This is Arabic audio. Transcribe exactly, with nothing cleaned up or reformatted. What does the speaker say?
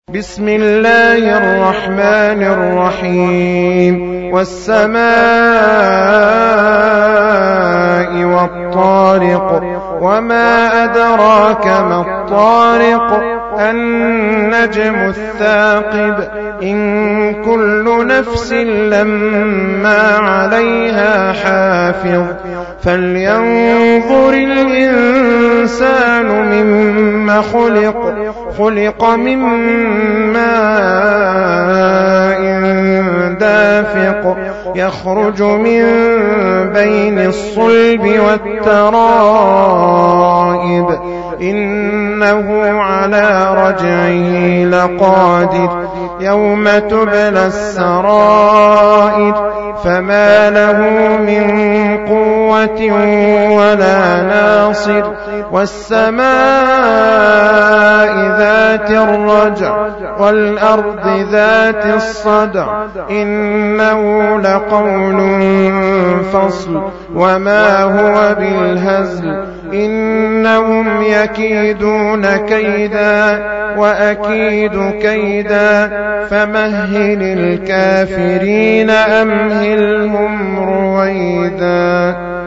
بسم الله الرحمن الرحيم والسماء والطارق وما أدراك ما الطارق النجم الثاقب إن كل نفس لما عليها حافظ فلينظر الإنسان مما خلق خلق من ماء دافق يخرج من بين الصلب والترائب إنه على رجعه لقادر يوم تبلى السرائر فما له من قوة ولا ناصر والسماء ذات الرجع والأرض ذات الصدع إنه لقول فصل وما هو بالهزل إنهم يكيدون كيدا وأكيد كيدا فمهل الكافرين أمهلهم رويدا.